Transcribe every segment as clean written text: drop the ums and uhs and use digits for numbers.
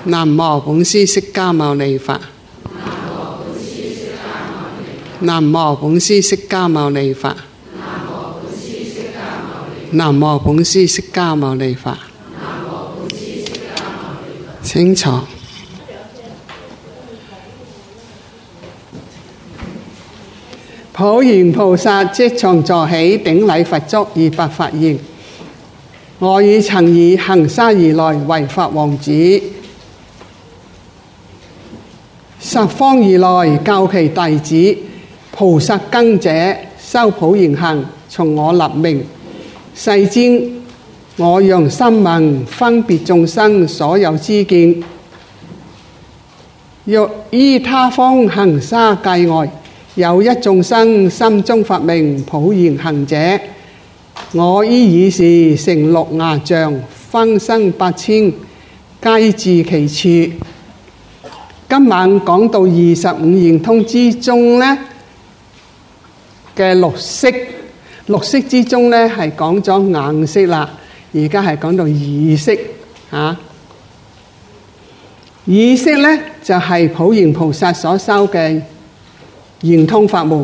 南無本師釋迦牟尼佛。南無本師釋迦牟尼佛。南無本師釋迦牟尼佛。請坐。普賢菩薩即從座起，頂禮佛足，而白發言：我已曾以恆沙而來，為法王子，十方而來，教其弟子。菩薩耕者，修普賢行，從我立名。世尊，我用心聞分別眾生所有知見，若依他方恆沙界外，有一眾生心中發明普賢行者，我依以是成六牙像，分身8000，皆至其處。今晚講到25圓通之中呢嘅六色，六色之中呢係講咗顏色啦，而家係講到意識啊。意識呢就係普賢菩薩所修嘅圓通法門。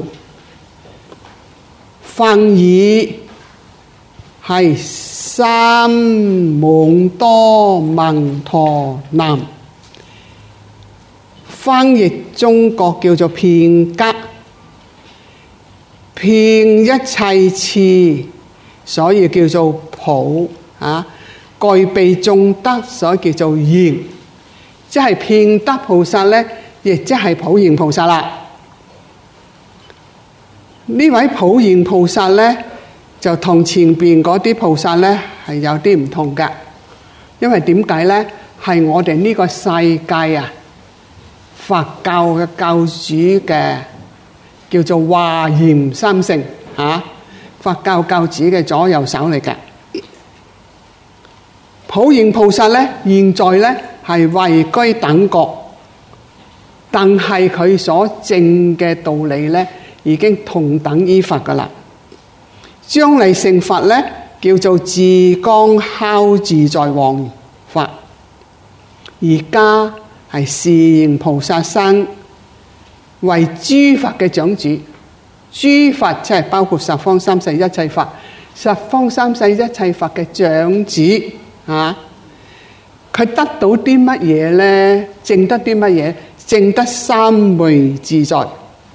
梵語係三滿多聞陀南，翻譯中國叫做遍格，遍一切次，所以叫做普啊。具備眾德，所以叫做賢，即係遍德菩薩呢，亦即係普賢菩薩啦。呢位普賢菩薩呢，就同前邊嗰啲菩薩呢係有啲唔同嘅，因為點解呢？係我哋呢個世界啊，佛教嘅教主嘅叫做華嚴三聖啊，佛教教主嘅左右手嚟嘅。普賢菩薩呢，現在呢係位居等國，但係佢所證嘅道理呢，已經同等於佛噶啦。將來成佛呢，叫做自光敲自在王佛。而家係示現菩薩身，為諸佛嘅長主。諸佛即係包括十方三世一切佛，十方三世一切佛嘅長主啊！佢得到啲乜嘢呢？證得啲乜嘢？證得三昧自在，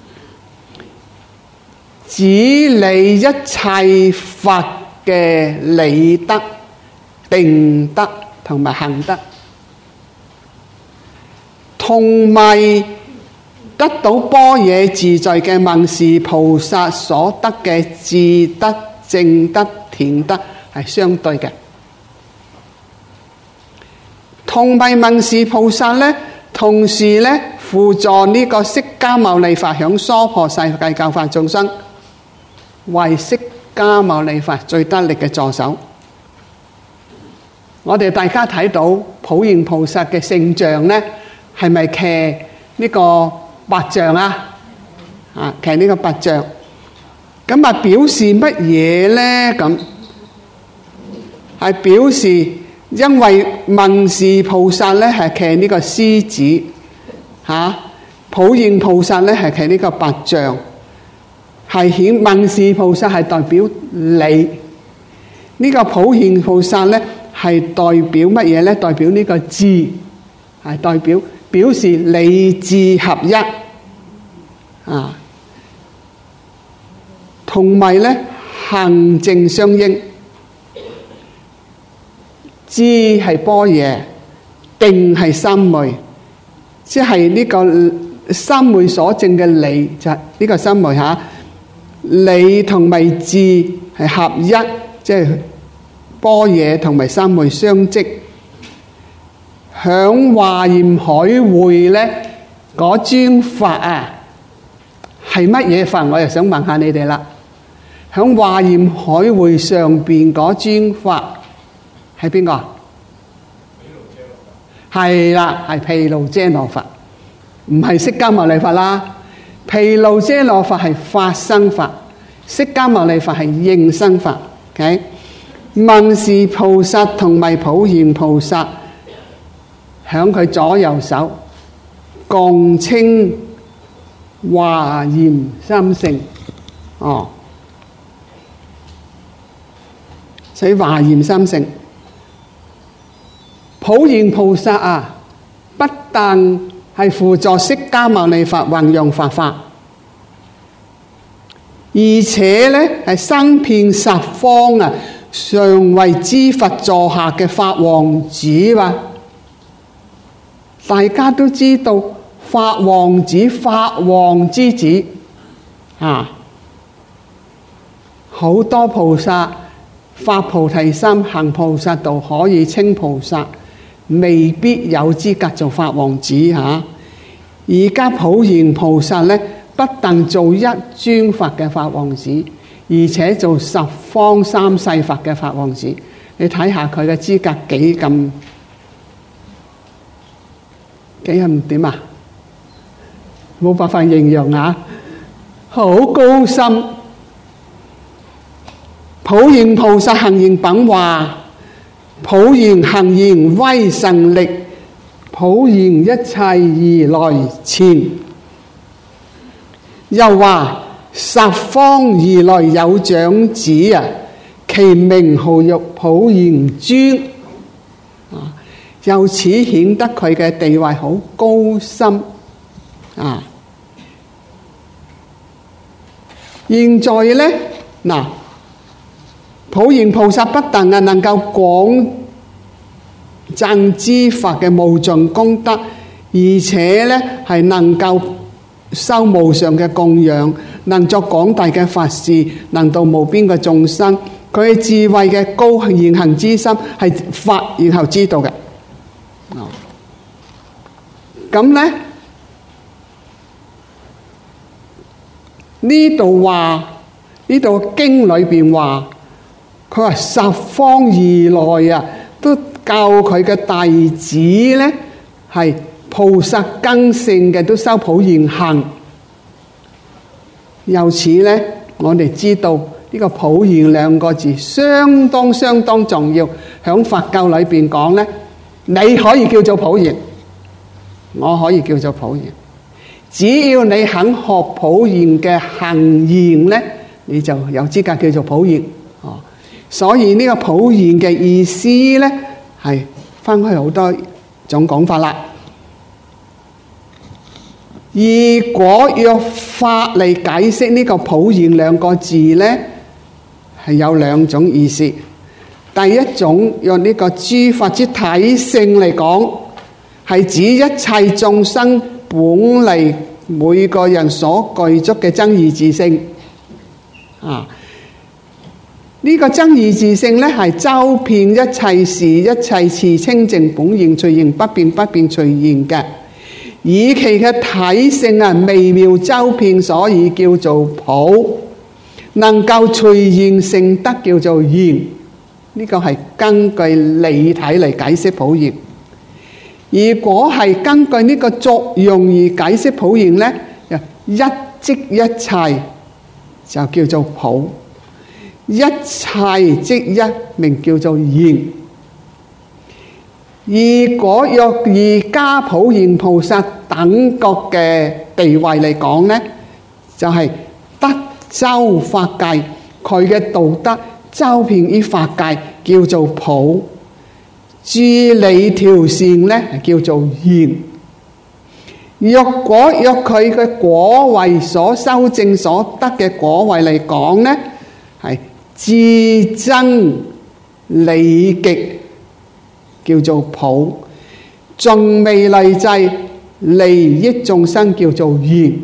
指理一切佛嘅理德、定德同埋行德，同埋得到般若自在嘅文殊菩薩所得嘅智德、正德、田德係相對嘅。同埋文殊菩薩呢，同時呢輔助呢個釋迦牟尼佛響娑婆世界教化眾生，為釋迦牟尼佛最得力嘅助手。我哋大家睇到普賢菩薩嘅聖像呢，係咪騎呢個白象啊？啊，騎呢個白象，咁啊表示乜嘢呢？咁係表示，因為文殊菩薩呢係騎呢個獅子，普賢菩薩呢係騎呢個白象，係顯文殊菩薩係代表理，呢個普賢菩薩呢係代表乜嘢呢？代表呢個智，係表示理智合一啊，同埋呢行正相應。智係般若，定係三昧，即係呢個三昧所證嘅理，就係呢個三昧吓。理同埋智係合一，即係般若同埋三昧相即。響華嚴海會呢，嗰尊佛啊，係乜嘢佛？我又想問下你哋啦。響華嚴海會上邊嗰尊佛係邊個？係啦，係毗盧遮那佛，唔係釋迦牟尼佛啦。毗盧遮那佛係法身佛，釋迦牟尼佛係應身佛。文殊菩薩同埋普賢菩薩響佢左右手，共稱華嚴三聖。所以華嚴三聖，普賢菩薩啊，不但係輔助釋迦牟尼佛運用佛法，而且呢係生遍十方啊，常為諸佛座下嘅法王子哇！大家都知道法王子、法王之子啊，好多菩薩發菩提心、行菩薩道可以稱菩薩，未必有資格做法王子嚇。而家普賢菩薩呢，不但做一尊佛嘅法王子，而且做十方三世佛嘅法王子。你睇下佢嘅資格幾咁點啊？冇辦法形容啊！好高深。普賢菩薩行賢品話：普賢行賢威神力，普賢一切如來前。又話十方如來有長子啊，其名號曰普賢尊。由此顯得佢嘅地位好高深啊！現在呢，嗱，普賢菩薩不但係能夠廣贈諸佛嘅無盡功德，而且呢係能夠修無上嘅供養，能作廣大嘅法事，能度無邊嘅眾生。佢嘅智慧嘅高言行之心係法然後知道嘅。咁呢，呢度經裏邊話，佢話十方如來啊，都教佢嘅弟子呢係菩薩根性嘅，都修普賢行。由此呢，我哋知道呢個普賢兩個字相當重要。響佛教裏邊講呢，你可以叫做普賢，我可以叫做普賢，只要你肯學普賢嘅行賢呢，你就有資格叫做普賢。所以呢個普賢嘅意思呢，係分開好多種講法啦。如果用法嚟解釋呢個普賢兩個字呢，係有兩種意思。第一種用呢個諸法之體性嚟講，係指一切眾生本嚟每個人所具足嘅真如自性。呢個真如自性呢，係周遍一切事、一切事清淨本然隨形不變不變隨形嘅，以其嘅體性啊微妙周遍，所以叫做普。能夠隨形成德叫做賢。呢個係根據理體嚟解釋普賢。如果係根據呢個作用而解釋普賢呢，一即一切就叫做普，一切即一名叫做賢。如果若以家普賢菩薩等覺嘅地位嚟講呢，就係德周法界，佢嘅道德周遍於法界，叫做普；住理調善呢，叫做賢。若佢嘅果位所修正所得嘅果位嚟講呢，係至真理極，叫做普；盡未來際利益眾生，叫做賢。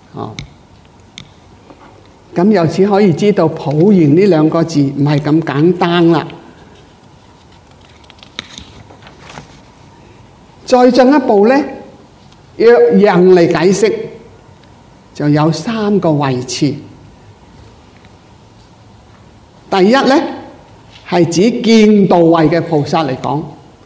咁由此可以知道普賢呢兩個字唔係咁簡單啦。再進一步呢，若人嚟解釋，就有三個位次。第一呢，係指見道位嘅菩薩嚟講，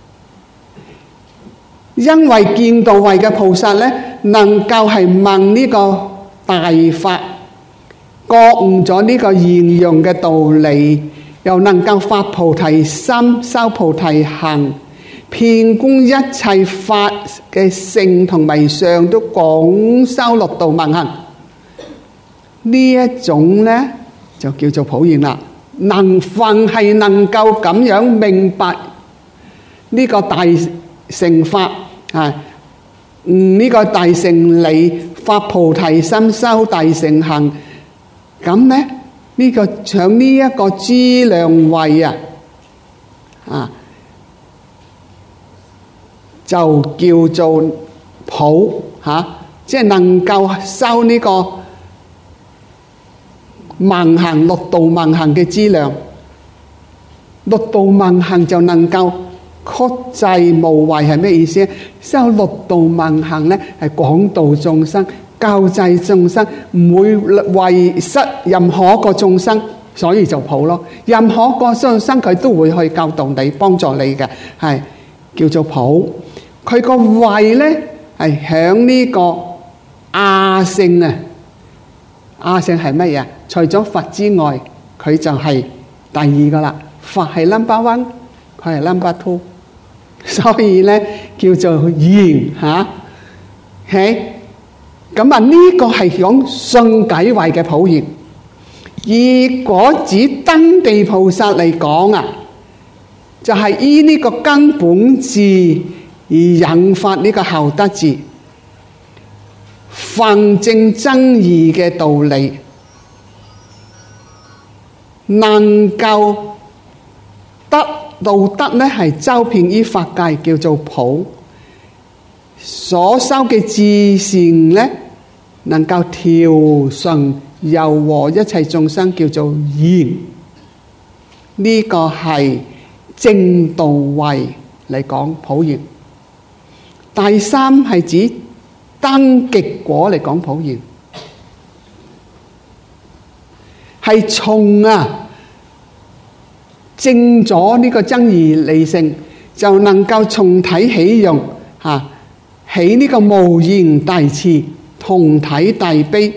因為見道位嘅菩薩呢，能夠係問呢個大法，覺悟咗呢個現用嘅道理，又能夠發菩提心、修菩提行， 遍觀一切法嘅性同埋相都廣修六度萬行，呢一種呢就叫做普賢啦。凡係能夠咁樣明白呢個大乘法啊，呢個大乘理，發菩提心，修大乘行，咁呢呢個響呢一個資糧位就叫做普即係能夠修呢個萬行六度萬行嘅資糧。六度萬行就能夠曲濟無為，係咩意思？修六度萬行呢係廣度眾生，救濟眾生，唔會遺失任何個眾生，所以就普咯。任何個眾生佢都會去教導你，幫助你嘅，係叫做普。佢個位呢係響呢個阿聖啊。阿聖係乜嘢？除咗佛之外，佢就係第二個啦。佛係 number one， 佢係 number two， 所以呢叫做賢嚇。咁呢個係講信解位嘅普賢。如果指登地菩薩嚟講就係依呢個根本智而引發呢個後得智，分證爭議嘅道理，能夠得道德呢係周遍於法界，叫做普。所修嘅智善呢，能夠調順柔和一切眾生，叫做賢。呢個係正道位嚟講普賢。第三係指登極果嚟講普賢，係從證咗呢個爭義理性，就能夠從體起用起呢個無言大慈，同體大悲，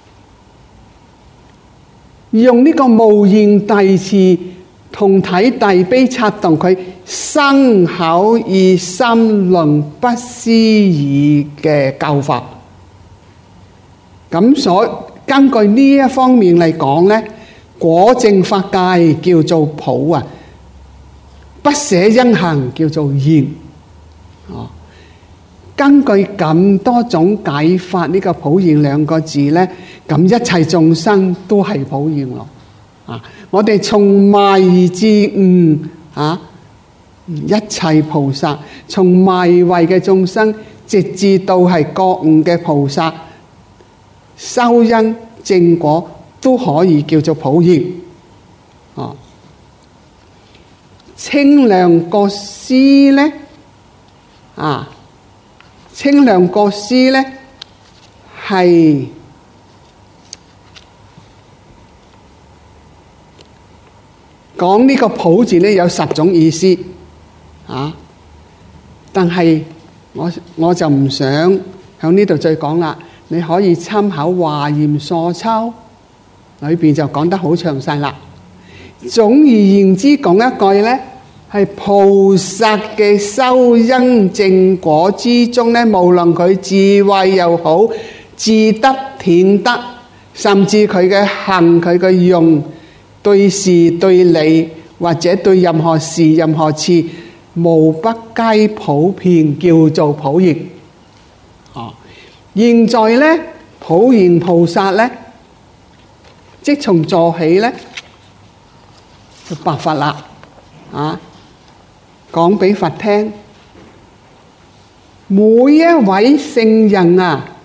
用呢個無言大慈同體大悲策動佢身口意心論不思議嘅教法。咁所根據呢一方面嚟講呢，果證法界叫做普不捨因行叫做賢。根據咁多種解法，呢個普賢兩個字呢，咁一切眾生都係普賢咯。我哋從迷至悟一切菩薩，從迷位嘅眾生，直至到係覺悟嘅菩薩，修因正果都可以叫做普賢。清涼國師呢清涼國師呢係講呢個普字呢有10種意思但係我就唔想喺呢度再講啦。你可以參考華嚴疏抽裏邊就講得好詳細啦。總而言之講一句呢，係菩薩嘅修因正果之中呢，無論佢智慧又好，智德田德，甚至佢嘅行佢嘅用，對事對理或者對任何事任何事，無不皆普遍，叫做普賢。現在呢，普賢菩薩呢，即從座起呢，就白佛啦，講俾佛聽，每一位聖人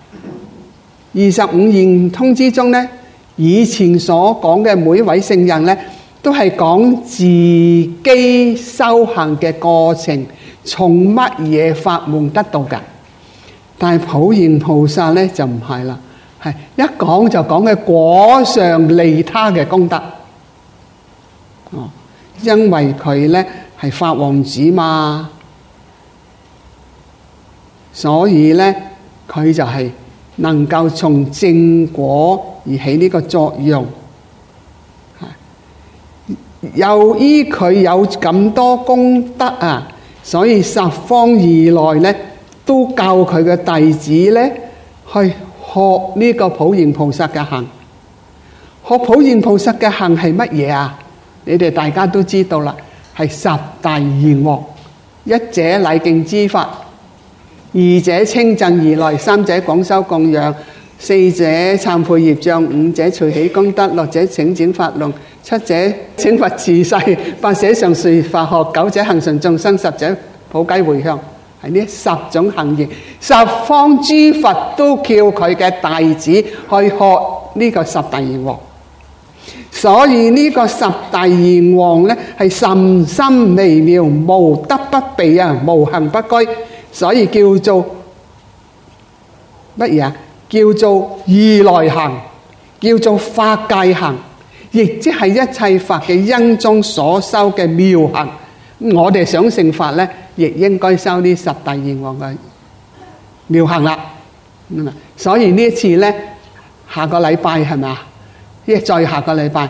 25圓通之中呢，以前所講嘅每一位聖人呢，都係講自己修行嘅過程，從乜嘢法門得到嘅。但係普賢菩薩呢就唔係啦，係一講就講嘅果上利他嘅功德。因為佢呢係法王子嘛，所以呢佢就係能夠從正果而起呢個作用。由於佢有咁多功德所以十方如來咧都教佢嘅弟子咧去學呢個普賢菩薩嘅行。學普賢菩薩嘅行係乜嘢啊？你哋大家都知道啦，係十大願王。一者禮敬之法，二者稱讚如來，三者廣修供養，四者懺悔業障，五者隨喜功德，六者請轉法輪，七者請佛辭世，八者上述法學，九者恒順眾生，十者普皆迴向。係呢十種行義，十方諸佛都叫佢嘅弟子去學呢個十大願王。所以呢個十大願王呢係甚深微妙，無德不備啊，無行不居，所以叫做乜嘢啊？叫做如來行，叫做法界行，亦即係一切法嘅因中所修嘅妙行。我哋想成佛呢，亦應該修呢十大願王嘅妙行啦。所以呢一次呢，下個禮拜係咪啊？再下個禮拜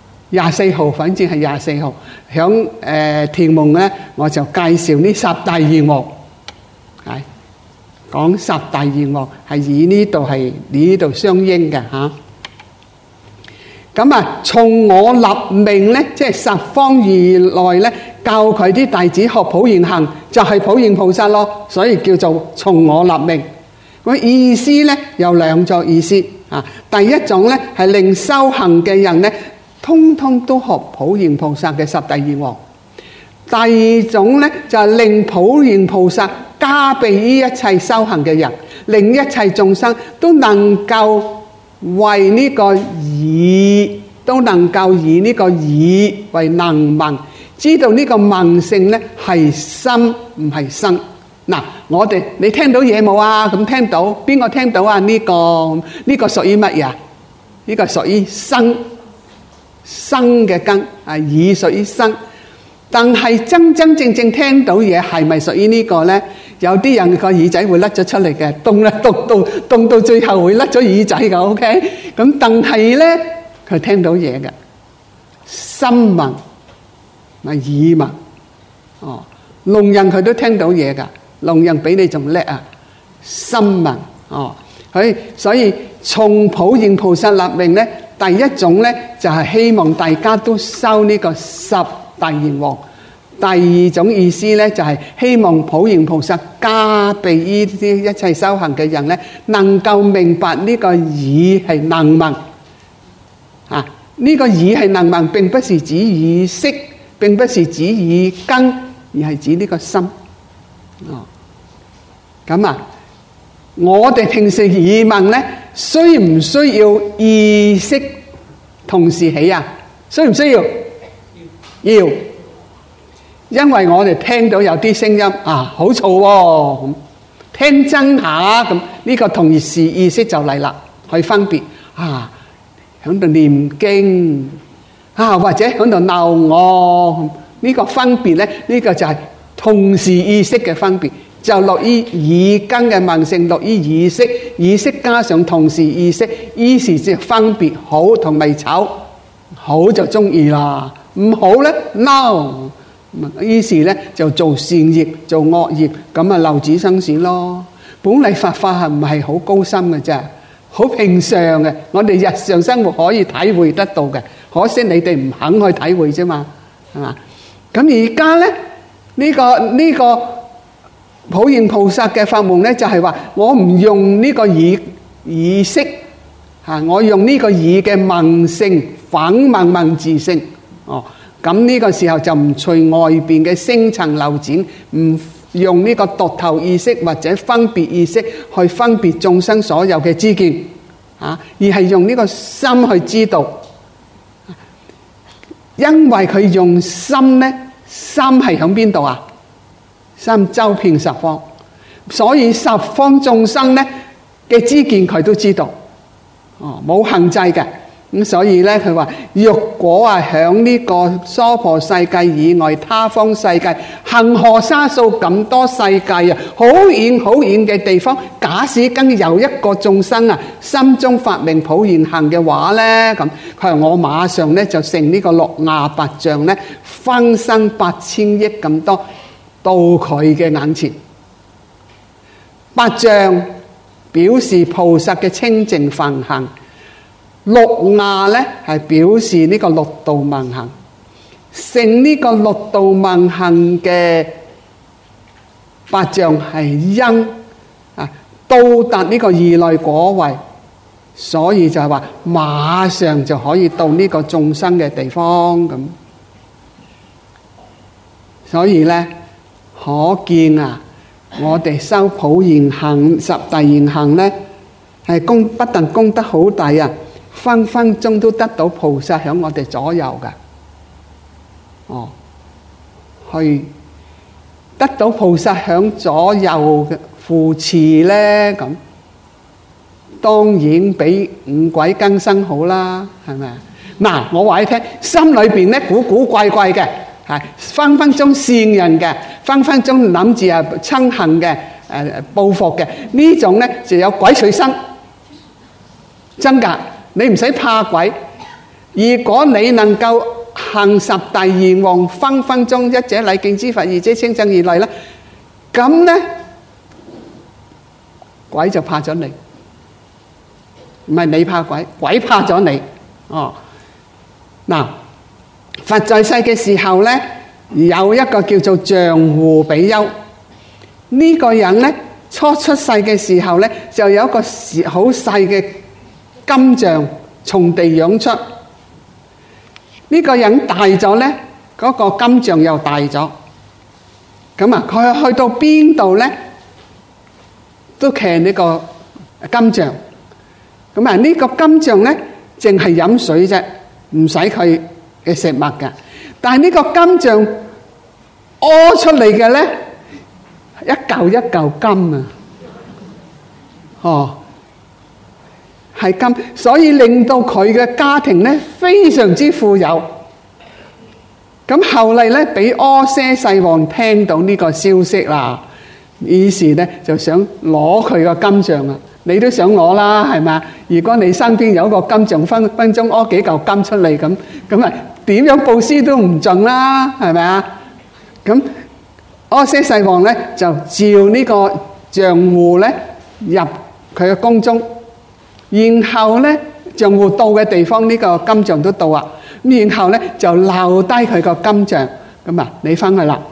24號，反正係24號，響田夢咧，我就介紹呢十大願王，係講十大願王係以呢度相應嘅嚇。咁啊，從我立命咧，即係十方如來咧，教佢啲弟子學普賢行，就係普賢菩薩咯，所以叫做從我立命。咁意思咧有兩種意思。第一種咧係令修行嘅人咧，通通都學普賢菩薩嘅十大願王。第二種咧就係令普賢菩薩加被於一切修行嘅人，令一切眾生都能夠為呢個耳，都能夠以呢個耳為能聞，知道呢個聞性咧係心唔係生。嗱，我哋你聽到嘢冇啊？咁聽到，邊個聽到啊？呢個屬於乜嘢？呢個屬於生嘅根啊，耳屬於生。但係真正聽到嘢係咪屬於呢個咧？有啲人個耳仔會甩咗出嚟嘅，凍到最後會甩咗耳仔嘅。OK，咁但係咧佢聽到嘢嘅，心聞咪耳聞哦，聾人佢都聽到嘢㗎。聾人比你仲叻啊！心聞哦，所以從普賢菩薩立命咧，第一種咧就係希望大家都修呢個十大願王。第二種意思咧就係希望普賢菩薩加被於啲一切修行嘅人咧，能夠明白呢個耳係能聞啊！呢個耳係能聞，並不是指耳識，並不是指耳根，而係指呢個心。哦，咁啊，我哋平時耳聞咧，需唔需要意識同時起啊？需唔需要？要，因為我哋聽到有啲聲音啊，好嘈喎，聽真下咁，呢個同時意識就嚟啦，去分別啊，喺度念經啊，或者喺度鬧我，呢個分別咧，呢個就係同時意識嘅分別，就落於耳根嘅聞性，落於意識，意識加上同時意識，於是就分別好同埋醜，好就中意啦，唔好咧 no， 於是咧就做善業做惡業，咁啊漏子生死咯。本嚟佛法係唔係好高深嘅啫，好平常嘅，我哋日常生活可以體會得到嘅，可惜你哋唔肯去體會啫嘛，係嘛？咁而家咧呢個普賢菩薩嘅法門咧，就係話我唔用呢個耳識嚇，我用呢個耳嘅聞性反聞自性。哦，咁呢個時候就唔隨外邊嘅聲塵流轉，唔用呢個獨頭意識或者分別意識去分別眾生所有嘅知見啊，而係用呢個心去知道。因為佢用心咧，心係響邊度啊？心周遍十方，所以十方眾生咧嘅知見佢都知道，哦，冇限制嘅。咁所以咧，佢話若果啊響呢個娑婆世界以外他方世界，恒河沙數咁多世界啊，好遠好遠嘅地方，假使跟有一個眾生啊心中發明普賢行嘅話咧，咁佢話我馬上咧就成呢個628象咧，分身8000億咁多， 到佢嘅眼前。八象表示菩薩嘅清淨梵行，六亞咧係表示呢個六度問行。成呢個六度問行嘅八象係因到達呢個二類果位，所以就係話馬上就可以到呢個眾生嘅地方咁。所以咧，可見我哋修普賢行、十大賢行咧，係不但功德好大分分鐘都得到菩薩喺我哋左右噶。去得到菩薩響左右嘅扶持咧，咁當然比五鬼更生好啦，係咪啊？嗱，我話你聽，心裏邊咧古古怪怪嘅，係分分鐘善人嘅，分分鐘諗住嗔恨嘅，報復嘅，呢種咧就有鬼隨身，真噶，你唔使怕鬼。如果你能夠行十大願望，分分鐘一者禮敬之佛，二者清淨而嚟啦，咁咧鬼就怕咗你，唔係你怕鬼，鬼怕咗你。嗱，佛在世嘅時候咧，有一個叫做象護比丘，呢個人咧初出世嘅時候咧，就有一個好細嘅金像從地湧出。呢個人大咗咧，嗰個金像又大咗。咁佢去到邊度咧，都騎呢個金像。咁呢個金像咧，淨係飲水啫，唔使佢嘅食物嘅。但係呢個金像屙出嚟嘅咧，一嚿一嚿金係金，所以令到佢嘅家庭咧非常之富有。咁後嚟咧，俾阿闍世王聽到呢個消息啦，於是咧就想攞佢個金像啦。你都想攞啦，係咪？如果你身邊有一個金像，分分鐘屙幾嚿金出嚟咁點樣布施都唔盡啦，係咪啊？咁阿闍世王咧就召呢個象護咧入佢嘅宮中。然後咧，象護到嘅地方，呢個金像都到啊。咁然後咧就留低佢個金像，你翻去啦。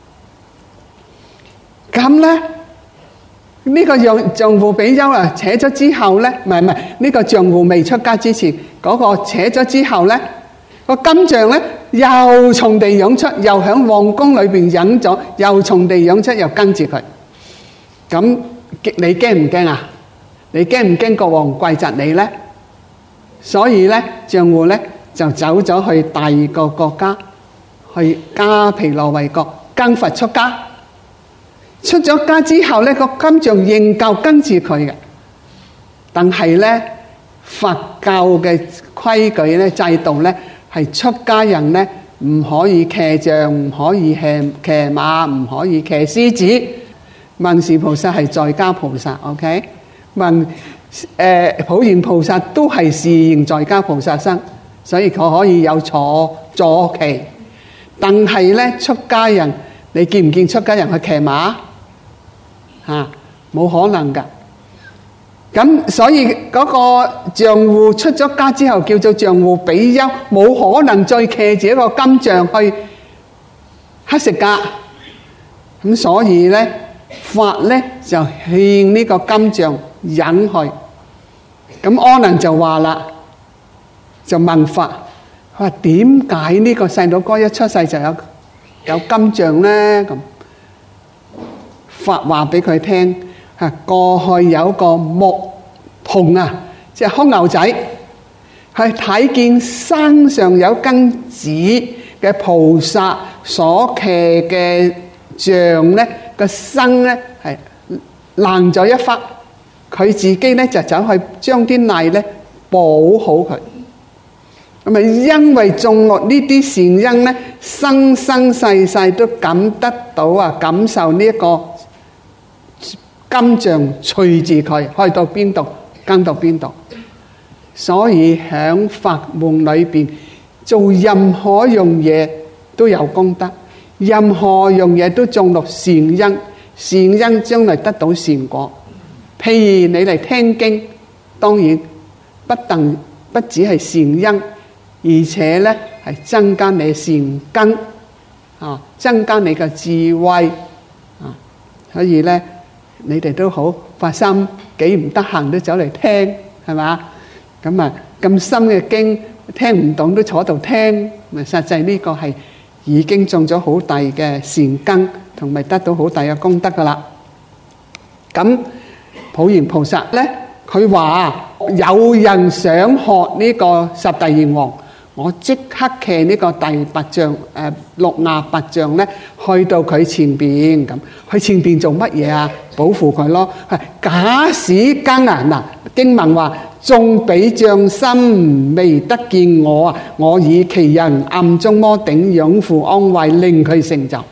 咁咧呢個象護比丘扯咗之後咧，唔係呢個象護未出家之前，嗰個扯咗之後咧，個金像咧又從地湧出，又喺皇宮裏邊引咗，又從地湧出，又跟住佢。咁你驚唔驚啊？你驚唔驚國王跪窒你咧？所以咧，象護咧就走咗去第二個國家，去迦毗羅衛國跟佛出家。出咗家之後咧，個金像仍舊跟住佢嘅。但係咧，佛教嘅規矩咧、制度咧，係出家人咧唔可以騎象，唔可以騎馬，唔可以騎獅子。文殊菩薩係在家菩薩 ，OK？普賢菩薩都係示現在家菩薩身，所以佢可以有坐騎。但係咧，出家人，你見唔見出家人去騎馬？冇可能噶。咁所以嗰個象護出咗家之後，叫做象護比丘，冇可能再騎住一個金像去乞食噶。咁所以咧，佛咧就勸呢個金像引去。咁阿難就話啦，就問佛，佢話點解呢個細佬哥一出世就有金像咧？咁佛話俾佢聽，過去有個牧童即係兇牛仔，係睇見山上有根子嘅菩薩所騎嘅象咧，個身咧係爛咗一忽。佢自己咧就走去將啲泥咧補好佢。咁因為種落呢啲善因咧，生生世世都感得到感受呢一個金像隨住佢去到邊度跟到邊度。所以響法門裏邊做任何樣嘢都有功德， 任何樣嘢都種落善因，善因將來得到善果。譬如你嚟聽經，當然不只係善因，而且咧係增加你善根啊，增加你嘅智慧啊。所以咧，你哋都好發心，幾唔得閒都走嚟聽，係嘛？咁啊，咁深嘅經聽唔懂都坐度聽，咪實際呢個係已經種咗好大嘅善根，同埋得到好大嘅功德噶啦。咁普賢菩薩咧，佢話有人想學呢個十大願王，我即刻騎呢個第八象六牙八象咧，去到佢前邊咁，去前邊做乜嘢啊？保護佢咯。假使更啊，嗱經文話眾比障心未得見我啊，我以其人暗中摩頂養護安慰，令佢成就。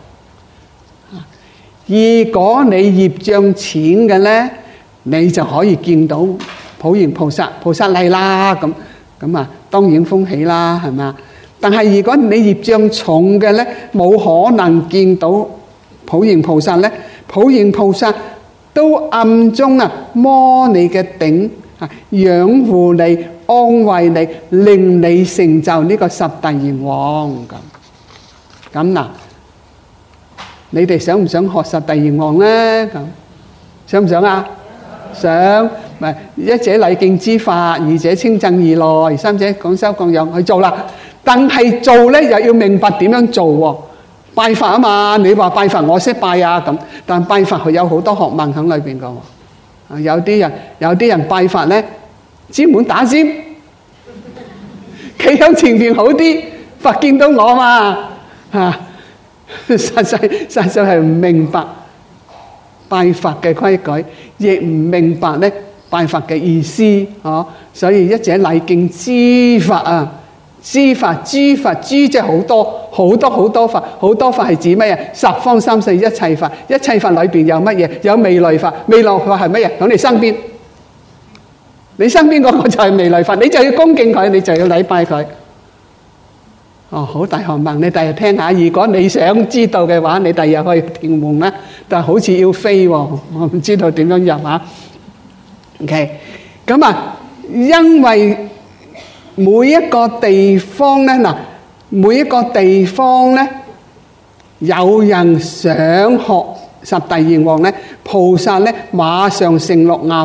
如果你業障淺嘅咧，你就可以見到普賢菩薩，菩薩嚟啦咁啊，當然歡喜啦，係嘛？但係如果你業障重嘅咧，冇可能見到普賢菩薩咧。普賢菩薩都暗中啊摸你嘅頂啊，養護你、安慰你，令你成就呢個十大願王咁嗱。你哋想唔想學十大願王咧？咁想唔想啊？想，咪一者禮敬之法，二者稱讚而來，三者廣修供養去做啦。但係做咧又要明白點樣做喎。拜佛啊嘛，你話拜佛我識拜啊咁，但拜佛佢有好多學問喺裏邊噶喎。有啲人拜佛咧，專門打尖，企喺前邊好啲，佛見到我嘛嚇。實際係唔明白拜佛嘅規矩，亦唔明白咧拜佛嘅意思，所以一者禮敬之法啊，之法即係好多法，好多法係指乜嘢？十方三世一切法，一切法裏邊有乜嘢？有未來法，未來法係乜嘢？喺你身邊，你身邊嗰個就係未來法，你就要恭敬佢，你就要禮拜佢。好大學問，你第日聽下。如果你想知道嘅話，你第日可以聽門啦。但係好似要飛喎，我唔知道點樣入啊。OK，咁啊，因為每一個地方咧，每一個地方咧，有人想學十大願王咧，菩薩咧馬上成六牙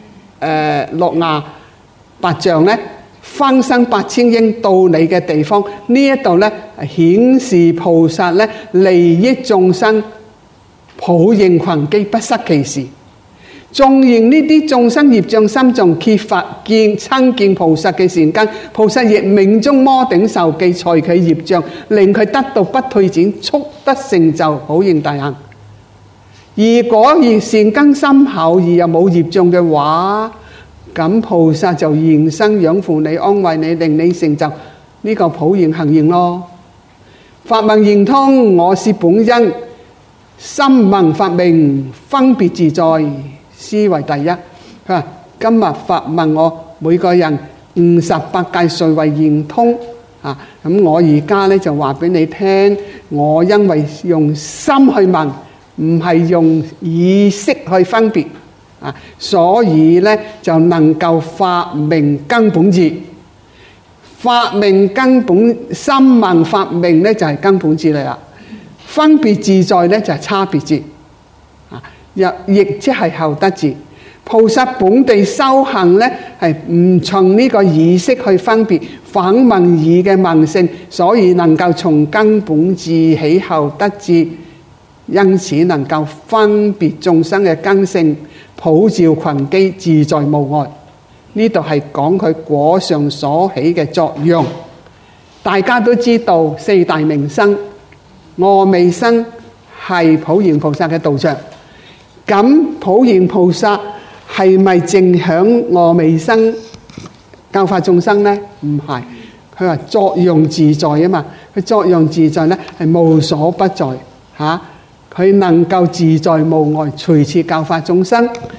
八象咧。翻生8000應到你嘅地方，呢一度咧顯示菩薩咧利益眾生，普應群機，不失其時。縱然呢啲眾生業障深重，揭發親見菩薩嘅善根，菩薩亦命中摩頂受記，裁佢業障，令佢得到不退轉，速得成就普應大行。如果而善根深厚而又冇業障嘅話，咁菩薩就現身養護你、安慰你，令你成就呢個普應行願咯。法問圓通，我是本因，心聞法明，分別自在，思為第一。佢話今日法問我每個人58界誰為圓通啊？咁我而家咧就話俾你聽，我因為用心去問，唔係用意識去分別。所以咧就能夠發明根本智，發明根本心聞法明咧就係根本智嚟啦。分別自在咧就係差別智，亦即係後得智。菩薩本地修行咧係唔從呢個意識去分別，反問耳嘅聞性，所以能夠從根本智起後得智，因此能夠分別眾生嘅根性。普照群機，自在無礙。呢度係講佢果上所起嘅作用。大家都知道四大名生，阿彌生係普賢菩薩嘅道場。咁普賢菩薩係咪淨響阿彌生教化眾生呢？唔係，佢話作用自在啊嘛。佢作用自在呢係無所不在嚇。佢能夠自在無礙，隨時教化眾生。